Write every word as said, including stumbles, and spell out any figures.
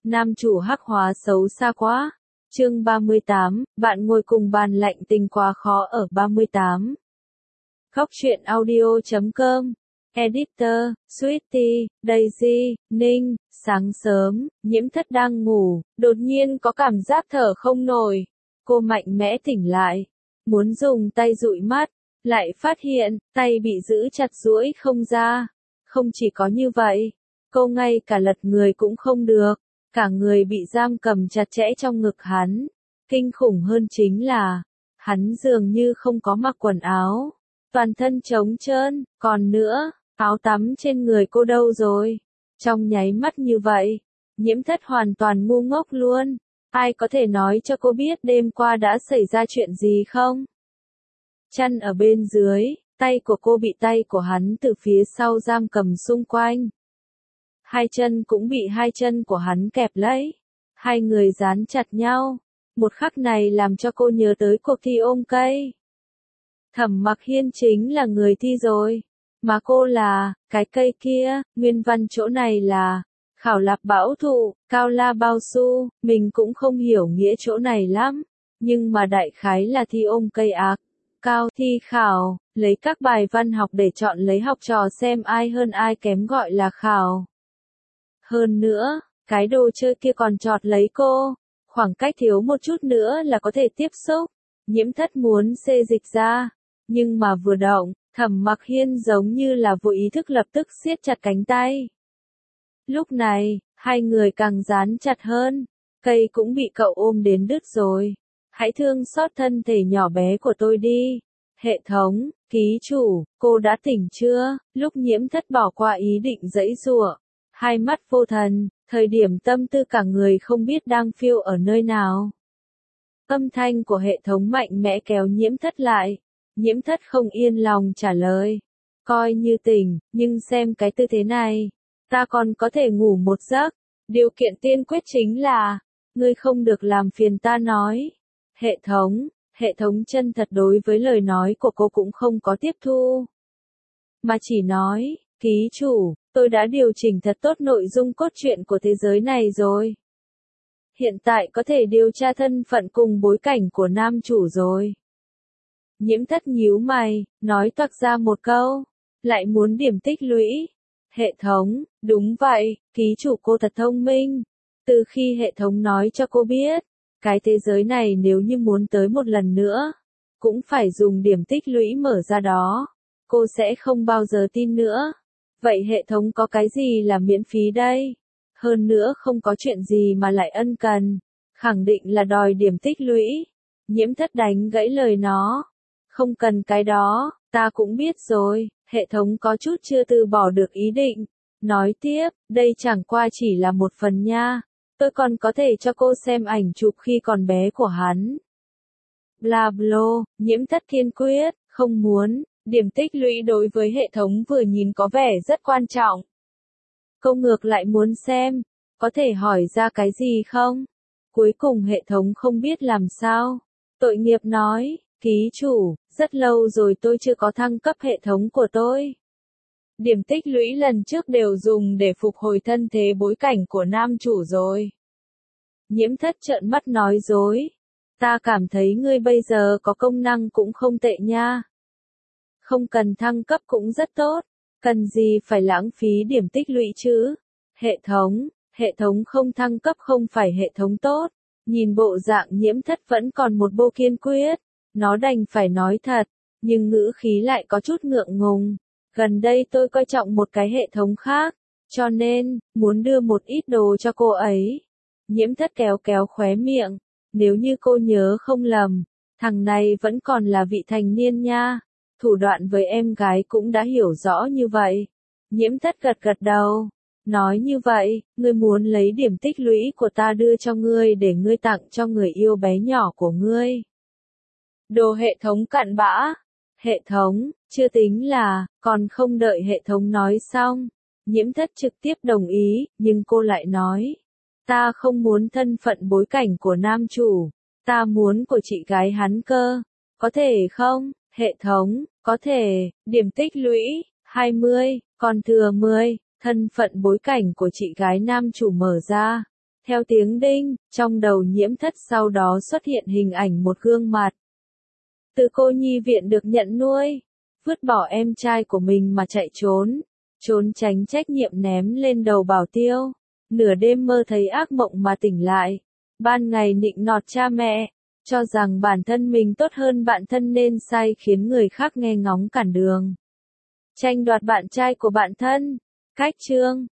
Nam chủ hắc hóa xấu xa quá. Chương ba mươi tám, bạn ngồi cùng bàn lạnh tình quá khó ở ba mươi tám. Góc truyện audio chấm com. Editor, Sweetie, Daisy, Ninh, sáng sớm, Nhiễm Thất đang ngủ, đột nhiên có cảm giác thở không nổi. Cô mạnh mẽ tỉnh lại, muốn dùng tay dụi mắt, lại phát hiện, tay bị giữ chặt duỗi không ra. Không chỉ có như vậy, cô ngay cả lật người cũng không được, cả người bị giam cầm chặt chẽ trong ngực hắn. Kinh khủng hơn chính là, hắn dường như không có mặc quần áo, toàn thân trống trơn, còn nữa, áo tắm trên người cô đâu rồi? Trong nháy mắt như vậy, Nhiễm Thất hoàn toàn ngu ngốc luôn. Ai có thể nói cho cô biết đêm qua đã xảy ra chuyện gì không? Chân ở bên dưới, tay của cô bị tay của hắn từ phía sau giam cầm xung quanh. Hai chân cũng bị hai chân của hắn kẹp lấy. Hai người dán chặt nhau. Một khắc này làm cho cô nhớ tới cuộc thi ôm cây. Thẩm Mặc Hiên chính là người thi rồi. Mà cô là, cái cây kia, nguyên văn chỗ này là, khảo lạp bão thụ, cao la bao su, mình cũng không hiểu nghĩa chỗ này lắm. Nhưng mà đại khái là thi ôm cây ác. Cao thi khảo, lấy các bài văn học để chọn lấy học trò xem ai hơn ai kém gọi là khảo. Hơn nữa, cái đồ chơi kia còn chọt lấy cô, khoảng cách thiếu một chút nữa là có thể tiếp xúc. Nhiễm Thất muốn xê dịch ra, nhưng mà vừa động, Thẩm Mặc Hiên giống như là vô ý thức lập tức siết chặt cánh tay. Lúc này, hai người càng dán chặt hơn, cây cũng bị cậu ôm đến đứt rồi. Hãy thương xót thân thể nhỏ bé của tôi đi. Hệ thống, ký chủ, cô đã tỉnh chưa? Lúc Nhiễm Thất bỏ qua ý định giãy giụa, hai mắt vô thần, thời điểm tâm tư cả người không biết đang phiêu ở nơi nào. Âm thanh của hệ thống mạnh mẽ kéo Nhiễm Thất lại. Nhiễm Thất không yên lòng trả lời. Coi như tỉnh, nhưng xem cái tư thế này, ta còn có thể ngủ một giấc. Điều kiện tiên quyết chính là, ngươi không được làm phiền ta nói. Hệ thống, hệ thống chân thật đối với lời nói của cô cũng không có tiếp thu. Mà chỉ nói, ký chủ, tôi đã điều chỉnh thật tốt nội dung cốt truyện của thế giới này rồi. Hiện tại có thể điều tra thân phận cùng bối cảnh của nam chủ rồi. Nhiễm Thất nhíu mày, nói toạc ra một câu, lại muốn điểm tích lũy. Hệ thống, đúng vậy, ký chủ cô thật thông minh. Từ khi hệ thống nói cho cô biết, cái thế giới này nếu như muốn tới một lần nữa, cũng phải dùng điểm tích lũy mở ra đó. Cô sẽ không bao giờ tin nữa. Vậy hệ thống có cái gì là miễn phí đây? Hơn nữa không có chuyện gì mà lại ân cần. Khẳng định là đòi điểm tích lũy. Nhiễm Thất đánh gãy lời nó. Không cần cái đó, ta cũng biết rồi. Hệ thống có chút chưa từ bỏ được ý định. Nói tiếp, đây chẳng qua chỉ là một phần nha. Tôi còn có thể cho cô xem ảnh chụp khi còn bé của hắn. Bla blo, Nhiễm Thất kiên quyết, không muốn. Điểm tích lũy đối với hệ thống vừa nhìn có vẻ rất quan trọng. Cô ngược lại muốn xem, có thể hỏi ra cái gì không? Cuối cùng hệ thống không biết làm sao. Tội nghiệp nói, ký chủ, rất lâu rồi tôi chưa có thăng cấp hệ thống của tôi. Điểm tích lũy lần trước đều dùng để phục hồi thân thế bối cảnh của nam chủ rồi. Nhiễm Thất trợn mắt nói dối. Ta cảm thấy ngươi bây giờ có công năng cũng không tệ nha. Không cần thăng cấp cũng rất tốt. Cần gì phải lãng phí điểm tích lũy chứ? Hệ thống, hệ thống không thăng cấp không phải hệ thống tốt. Nhìn bộ dạng Nhiễm Thất vẫn còn một bộ kiên quyết. Nó đành phải nói thật, nhưng ngữ khí lại có chút ngượng ngùng. Gần đây tôi coi trọng một cái hệ thống khác, cho nên, muốn đưa một ít đồ cho cô ấy. Nhiễm Thất kéo kéo khóe miệng. Nếu như cô nhớ không lầm, thằng này vẫn còn là vị thành niên nha. Thủ đoạn với em gái cũng đã hiểu rõ như vậy. Nhiễm Thất gật gật đầu. Nói như vậy, ngươi muốn lấy điểm tích lũy của ta đưa cho ngươi để ngươi tặng cho người yêu bé nhỏ của ngươi. Đồ hệ thống cặn bã. Hệ thống, chưa tính là, còn không đợi hệ thống nói xong. Nhiễm Thất trực tiếp đồng ý, nhưng cô lại nói. Ta không muốn thân phận bối cảnh của nam chủ. Ta muốn của chị gái hắn cơ. Có thể không? Hệ thống, có thể, điểm tích lũy, hai mươi, còn thừa mười, thân phận bối cảnh của chị gái nam chủ mở ra. Theo tiếng đinh, trong đầu Nhiễm Thất sau đó xuất hiện hình ảnh một gương mặt. Từ cô nhi viện được nhận nuôi, vứt bỏ em trai của mình mà chạy trốn, trốn tránh trách nhiệm ném lên đầu Bảo Tiêu. Nửa đêm mơ thấy ác mộng mà tỉnh lại, ban ngày nịnh nọt cha mẹ, cho rằng bản thân mình tốt hơn bạn thân nên sai khiến người khác nghe ngóng cản đường. Tranh đoạt bạn trai của bạn thân. Cách chương